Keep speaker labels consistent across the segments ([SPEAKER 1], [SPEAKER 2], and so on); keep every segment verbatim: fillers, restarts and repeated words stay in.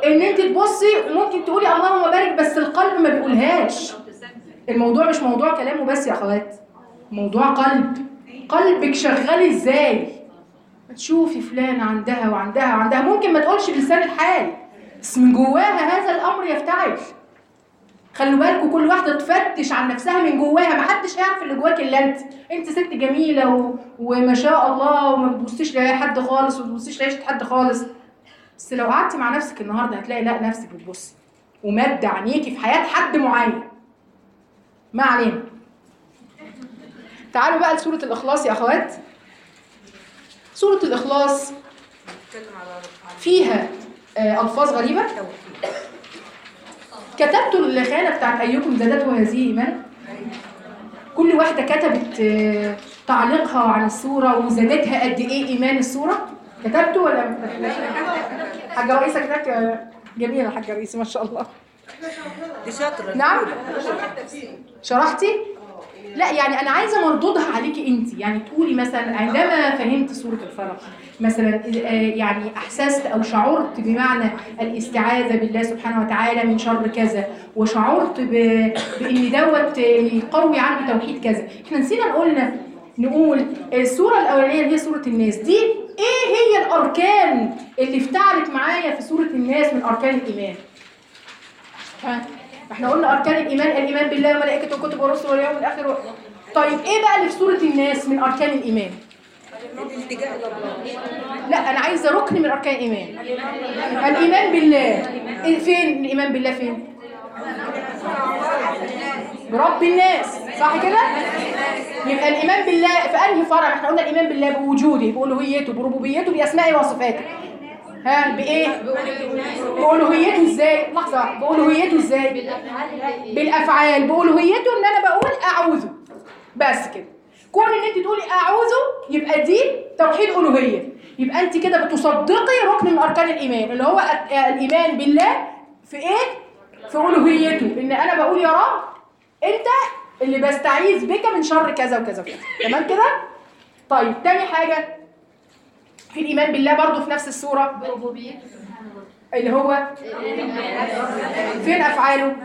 [SPEAKER 1] ان انت تبصي وممكن تقولي اللهم بارك بس القلب ما بيقولهاش. الموضوع مش موضوع كلام وبس يا اخوات، موضوع قلب. قلبك شغال ازاي؟ تشوفي فلان عندها وعندها وعندها، ممكن ما تقولش بلسان الحال بس من جواها هذا الامر يفتعل. خلوا بالكم كل واحده تفتش عن نفسها من جواها، ما حدش هيعرف اللي جواك الا انت. انت ست جميله و... وما شاء الله وما بتبصيش لاي حد خالص وما بتبصيش لعيشه حد خالص، بس لو قعدتي مع نفسك النهارده هتلاقي لا نفسك بتبصي ومد عينيكي في حياه حد معين. ما علينا. تعالوا بقى لسوره الاخلاص يا اخوات. سوره الاخلاص فيها آه الفاظ غريبه. كتبتوا الخانه بتاعت ايكم زادته هذه ايمان؟ كل واحده كتبت آه تعليقها عن السوره وزادتها قد ايه ايمان السوره؟ كتبتوا ولا حاجه رئيسه كتبت؟ جميله حاجه رئيسه ما شاء الله.
[SPEAKER 2] دي شاطره.
[SPEAKER 1] نعم شرحتي؟ لا يعني انا عايزه مردودها عليكي انت، يعني تقولي مثلا عندما فهمت سوره الفلق مثلا يعني احسست او شعرت بمعنى الاستعاذه بالله سبحانه وتعالى من شر كذا، وشعرت بان دوت يقوي عندي توحيد كذا. احنا نسينا نقولنا نقول السوره الاولانيه اللي هي سوره الناس دي ايه هي الاركان اللي افتعلت معايا في سوره الناس من اركان الايمان؟ ها احنا قلنا اركان الايمان الايمان بالله وملائكته وكتبه ورسله واليوم الاخر و... طيب ايه بقى اللي في سوره الناس من اركان الايمان؟
[SPEAKER 2] الالتجاء الى الله.
[SPEAKER 1] لا انا عايزه ركن من اركان الايمان. الايمان بالله. فين الايمان بالله؟ فين؟ برب الناس، صح كده؟ يبقى الايمان بالله في انهي فرع؟ احنا قلنا الايمان بالله بوجوده بالوهيته بربوبيته باسمائه وصفاته. ها بايه؟ بألوهيته ازاي؟ لحظه، بألوهيته ازاي؟ بالافعال. بألوهيته ان انا بقول اعوذ بس كده. كون ان انت تقولي اعوذ يبقى دي توحيد الوهيه، يبقى انت كده بتصدقي ركن من اركان الايمان اللي هو الايمان بالله في ايه؟ في الوهيته، ان انا بقول يا رب انت اللي بستعيذ بك من شر كذا وكذا وكذا. تمام كده؟ طيب تاني حاجه في الإيمان بالله برضو في نفس السورة
[SPEAKER 3] بربوبيته سبحانه وتعالى
[SPEAKER 1] اللي هو فين أفعاله؟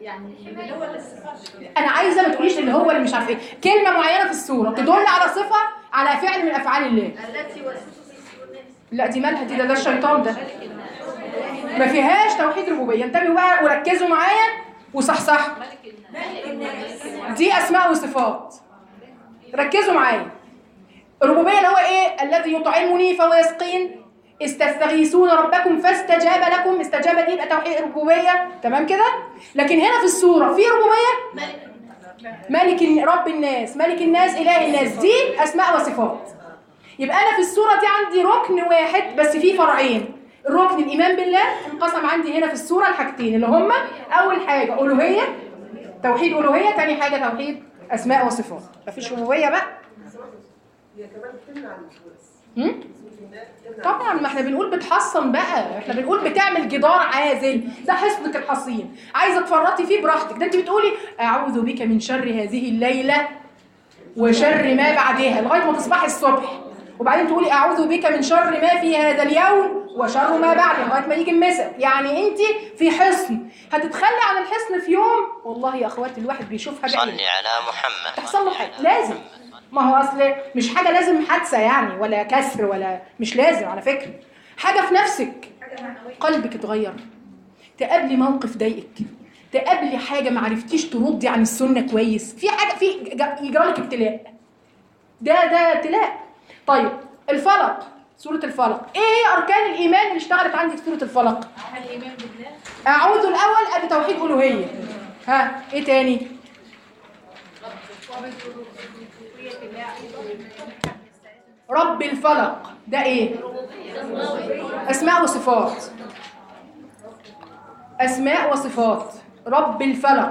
[SPEAKER 1] أنا عايزة ما تقوليش اللي هو اللي مش عارف إيه، كلمة معينة في السورة تدل على صفة على فعل من أفعال الله.
[SPEAKER 3] التي وسوس في الناس.
[SPEAKER 1] لا دي مالها دي؟ ده, ده الشيطان ده ما فيهاش توحيد ربوبية. انتبهوا بقى وركزوا معايا وصحصحوا. دي أسماء وصفات، ركزوا معايا. الربوبية اللي هو ايه؟ الذي يطعمني فهو يسقين، استستغيثون ربكم فاستجاب لكم. استجاب دي يبقى توحيد الربوبية. تمام كده؟ لكن هنا في السورة في ربوبية ملك رب الناس، ملك الناس، إله الناس، دي أسماء وصفات. يبقى أنا في السورة دي عندي ركن واحد بس فيه فرعين. الركن الإيمان بالله انقسم عندي هنا في السورة الحاجتين اللي هما أول حاجة ألوهية، توحيد ألوهية، تاني حاجة توحيد أسماء وصفات. مفيش ربوبية بقى. طبعا ما احنا بنقول بتحصن بقى، احنا بنقول بتعمل جدار عازل، ده حصنك الحصين، عايزه تفرطي فيه براحتك. ده انت بتقولي اعوذ بك من شر هذه الليله وشر ما بعدها لغايه ما تصبحي الصبح، وبعدين تقولي اعوذ بك من شر ما في هذا اليوم وشر ما بعده لغايه ما يجي المساء. يعني انت في حصن، هتتخلي عن الحصن في يوم والله يا اخواتي الواحد بيشوفها
[SPEAKER 4] صلي على محمد
[SPEAKER 1] تحصل له حاجه. لازم، ما هو اصل مش حاجه لازم حادثه يعني ولا كسر ولا مش لازم على فكره، حاجه في نفسك، قلبك اتغير، تقابلي موقف ضايقك، تقابلي حاجه ما عرفتيش تردي عن السنه كويس، في حاجه في يجرى لك ابتلاء، ده ده ابتلاء. طيب الفلق، سوره الفلق، ايه هي اركان الايمان اللي اشتغلت عندي في سوره الفلق؟
[SPEAKER 3] الايمان بالله،
[SPEAKER 1] اعوذ الاول ادي توحيد الوهيه. ها ايه تاني؟ رب الفلق ده ايه؟ اسماء وصفات، اسماء وصفات. رب الفلق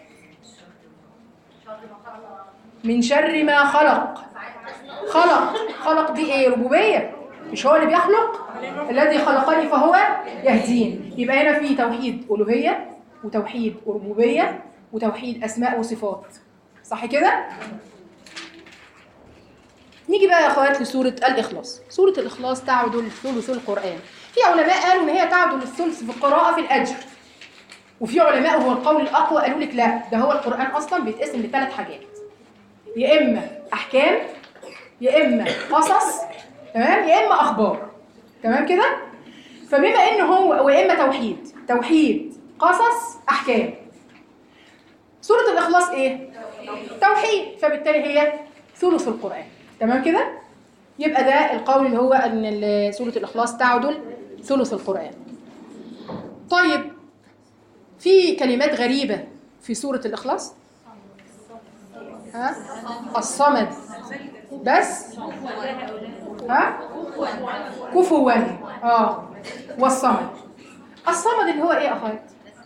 [SPEAKER 1] من شر ما خلق. خلق، خلق دي ايه؟ ربوبيه، مش هو اللي بيخلق؟ الذي خلقني فهو يهدين. يبقى هنا في توحيد الوهيه وتوحيد ربوبيه وتوحيد اسماء وصفات، صح كده؟ نيجي بقى يا اخوات لسوره الاخلاص. سوره الاخلاص تعدل ثلث القران، في علماء قالوا ان هي تعدل الثلث في القراءه في الاجر، وفي علماء هو القول الاقوى قالوا لك لا، ده هو القران اصلا بيتقسم لثلاث حاجات، يا اما احكام يا اما قصص، تمام، يا اما اخبار، تمام كده. فبما ان هو ويا اما توحيد، توحيد قصص احكام. سوره الاخلاص ايه؟ توحيد، فبالتالي هي ثلث القران، تمام كده. يبقى ده القول اللي هو ان سوره الاخلاص تعدل ثلث القران. طيب في كلمات غريبه في سوره الاخلاص. ها؟ الصمد بس، ها؟ كفوا، اه، والصمد. الصمد اللي هو ايه يا اخوات؟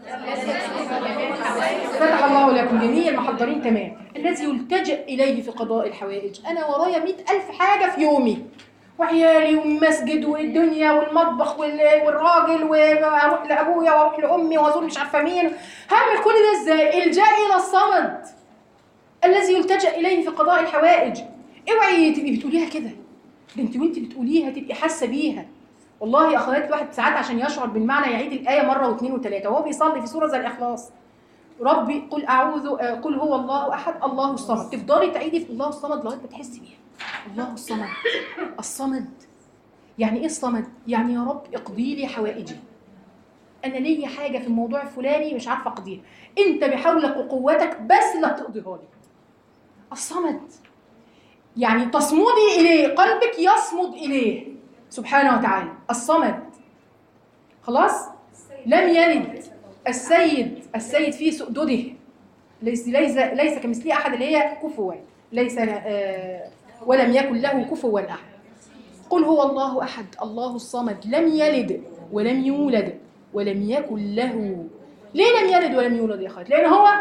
[SPEAKER 1] فتح الله لكم جميع المحضرين، تمام. الذي يلتجأ اليه في قضاء الحوائج. انا ورايا مئة الف حاجه في يومي، وعيالي والمسجد والدنيا والمطبخ والراجل، واروح لابويا واروح لامي وازور مش عارفه مين، هعمل كل ده ازاي؟ الجأ الى الصمد الذي يلتجأ اليه في قضاء الحوائج. اوعي تبقي بتقوليها كده، ده انت وانت بتقوليها تبقي حاسه بيها. والله يا اخوات الواحد ساعات عشان يشعر بالمعنى يعيد الايه مره واثنين وثلاثه وهو بيصلي في سوره زي الاخلاص. ربي قل اعوذ قل هو الله احد الله الصمد، تفضلي تعيدي في الله الصمد لغايه ما تحسي بيها. الله الصمد، الصمد يعني ايه الصمد؟ يعني يا رب اقضي لي حوائجي، انا ليا حاجه في الموضوع الفلاني مش عارفه اقضيها، انت بحولك وقوتك بس اللي هتقضيها لي. الصمد يعني تصمدي اليه، قلبك يصمد اليه سبحانه وتعالى. الصمد خلاص. لم يلد. السيد، السيد فيه سؤدده، ليس ليس ليس كمثله احد، اللي هي كفوا، ليس آه ولم يكن له كفوا احد. قل هو الله احد الله الصمد لم يلد ولم يولد ولم يكن له. ليه لم يلد ولم يولد يا اخوات؟ لان هو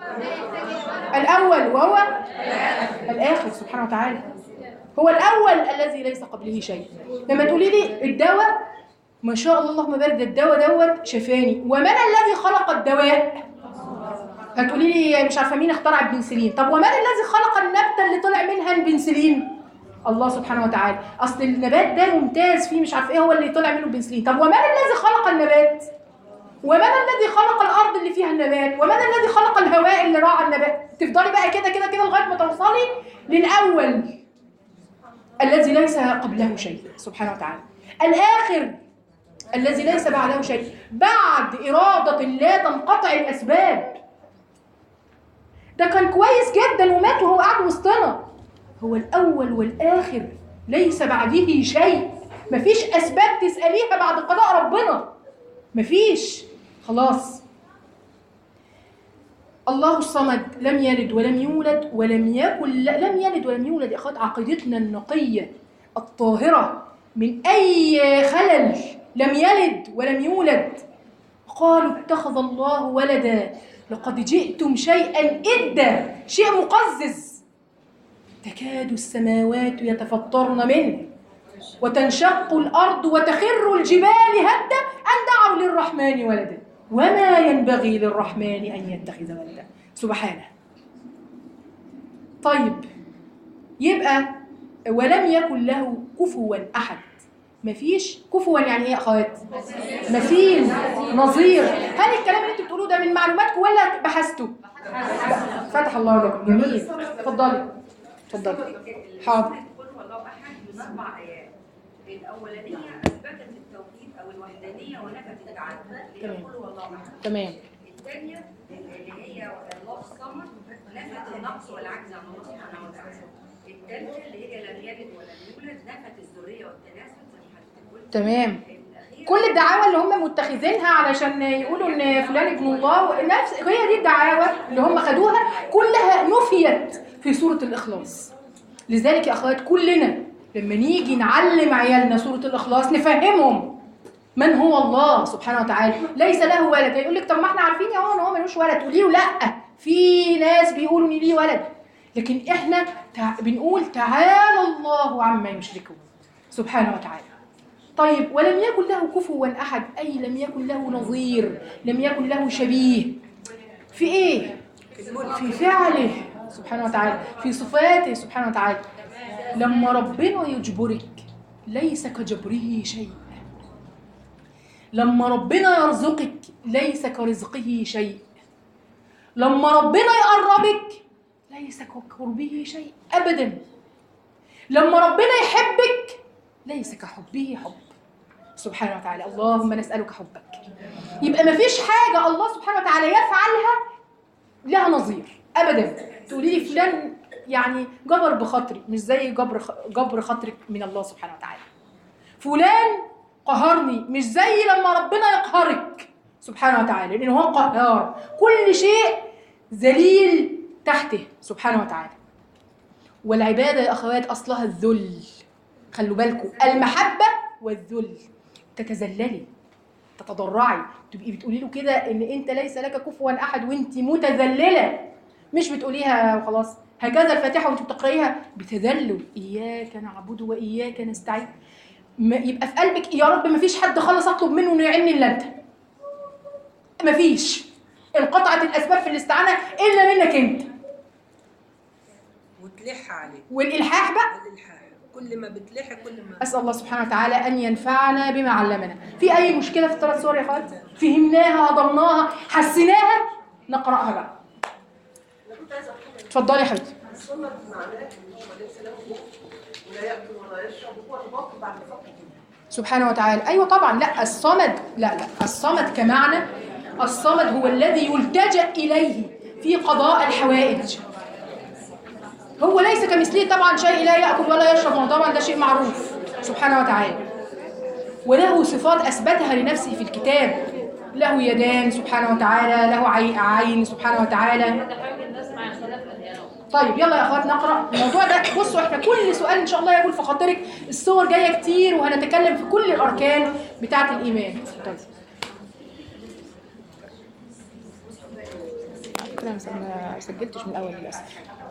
[SPEAKER 1] الاول وهو الاخر سبحانه وتعالى. هو الاول الذي ليس قبله شيء. لما تقولي لي الدواء، ما شاء الله اللهم بارك، الدواء دوت شفاني، ومن الذي خلق الدواء؟ هتقولي لي مش عارفه مين اخترع البنسلين. طب ومن الذي خلق النبته اللي طلع منها البنسلين؟ الله سبحانه وتعالى. اصل النبات ده ممتاز فيه مش عارف ايه هو اللي طلع منه البنسلين. طب ومن الذي خلق النبات؟ ومن الذي خلق الارض اللي فيها النبات؟ ومن الذي خلق الهواء اللي راعى النبات؟ تفضلي بقى كده كده كده لغايه ما توصلي للاول الذي ليس قبله شيء سبحانه وتعالى. الاخر الذي ليس بعده شيء. بعد اراده لا تنقطع الاسباب. ده كان كويس جدا ومات وهو قاعد وسطنا. هو الاول والاخر ليس بعده شيء. مفيش اسباب تساليها بعد قضاء ربنا، مفيش، خلاص. الله الصمد لم يلد ولم يولد ولم يكن لم يلد ولم يولد. يا اخوات عقيدتنا النقيه الطاهره من اي خلل. لم يلد ولم يولد. قالوا اتخذ الله ولدا لقد جئتم شيئا إدا، شيء مقزز. تكاد السماوات يتفطرن منه وتنشق الأرض وتخر الجبال هدا أن دعوا للرحمن ولدا وما ينبغي للرحمن أن يتخذ ولدا سبحانه. طيب يبقى ولم يكن له كفوا أحد. مفيش كفوا يعني ايه يا اخوات؟ مثيل، نظير. هل الكلام اللي انتوا بتقولوه ده من معلوماتكم ولا بحثتوا؟ فتح الله لكم، جميل. اتفضلي اتفضلي. حاضر.
[SPEAKER 4] قل هو الله احد من اربع ايات. الاولانيه اثبتت التوحيد او الوحدانيه ونفت التعدد اللي هي قل هو الله احد.
[SPEAKER 1] تمام.
[SPEAKER 4] الثانيه اللي هي الله الصمد نفت النقص والعجز عن الله سبحانه وتعالى. الثالثه اللي هي لم يلد ولم يولد نفت الذريه والتناسل.
[SPEAKER 1] تمام. كل الدعاوى اللي هم متخذينها علشان يقولوا ان فلان ابن الله، نفس هي دي الدعاوى اللي هم خدوها كلها نفيت في سورة الإخلاص. لذلك يا أخوات كلنا لما نيجي نعلم عيالنا سورة الإخلاص نفهمهم من هو الله سبحانه وتعالى. ليس له ولد. يقول لك طب ما احنا عارفين يا هو ان هو ملوش ولد. تقولي له لا، في ناس بيقولوا ان ليه ولد، لكن احنا تع... بنقول تعالى الله عما يشركون سبحانه وتعالى. طيب ولم يكن له كفوا أحد، أي لم يكن له نظير، لم يكن له شبيه. في إيه؟ في فعله سبحانه وتعالى، في صفاته سبحانه وتعالى. لما ربنا يجبرك ليس كجبره شيء. لما ربنا يرزقك ليس كرزقه شيء، لما ربنا يقربك ليس كقربه شيء أبدا، لما ربنا يحبك ليس كحبه حب سبحانه وتعالى. اللهم نسألك حبك. يبقى ما فيش حاجة الله سبحانه وتعالى يفعلها لها نظير أبدا. تقولي لي فلان يعني جبر بخاطري، مش زي جبر جبر خاطرك من الله سبحانه وتعالى. فلان قهرني، مش زي لما ربنا يقهرك سبحانه وتعالى، لأنه هو قهار، كل شيء ذليل تحته سبحانه وتعالى. والعبادة يا أخوات أصلها الذل، خلوا بالكم، المحبة والذل. تتذللي، تتضرعي، تبقي بتقولي له كده إن أنت ليس لك كفوا أحد وأنت متذللة، مش بتقوليها وخلاص. هكذا الفاتحة وأنت بتقرأيها بتذلل، إياك نعبد وإياك نستعين. يبقى في قلبك يا رب ما فيش حد خالص أطلب منه إنه يعيني إلا أنت، ما فيش، انقطعت الأسباب في الاستعانة إلا منك أنت.
[SPEAKER 2] وتلح عليه.
[SPEAKER 1] والإلحاح بقى،
[SPEAKER 2] الإلحاح كل ما بتلح كل ما.
[SPEAKER 1] أسأل الله سبحانه وتعالى أن ينفعنا بما علمنا. في أي مشكلة في الثلاث صور يا خالد؟ فهمناها، هضمناها، حسيناها، نقرأها بقى. اتفضلي يا حبيبتي.
[SPEAKER 5] الصمد معناه ان هو ليس له جوع ولا ياكل ولا يشرب وهو البطن بعد فتره.
[SPEAKER 1] سبحانه وتعالى. أيوة طبعا. لا الصمد، لا لا الصمد كمعنى، الصمد هو الذي يلتجأ إليه في قضاء الحوائج. هو ليس كمثله طبعا شيء، لا يأكل ولا يشرب، طبعا ده شيء معروف سبحانه وتعالى. وله صفات أثبتها لنفسه في الكتاب، له يدان سبحانه وتعالى، له عين سبحانه وتعالى. طيب يلا يا اخوات نقرأ الموضوع ده. بصوا احنا كل سؤال ان شاء الله يقول في خاطرك، الصور جايه كتير وهنتكلم في كل الاركان بتاعه الايمان. طيب انا ما سجلتش من الاول للاسف.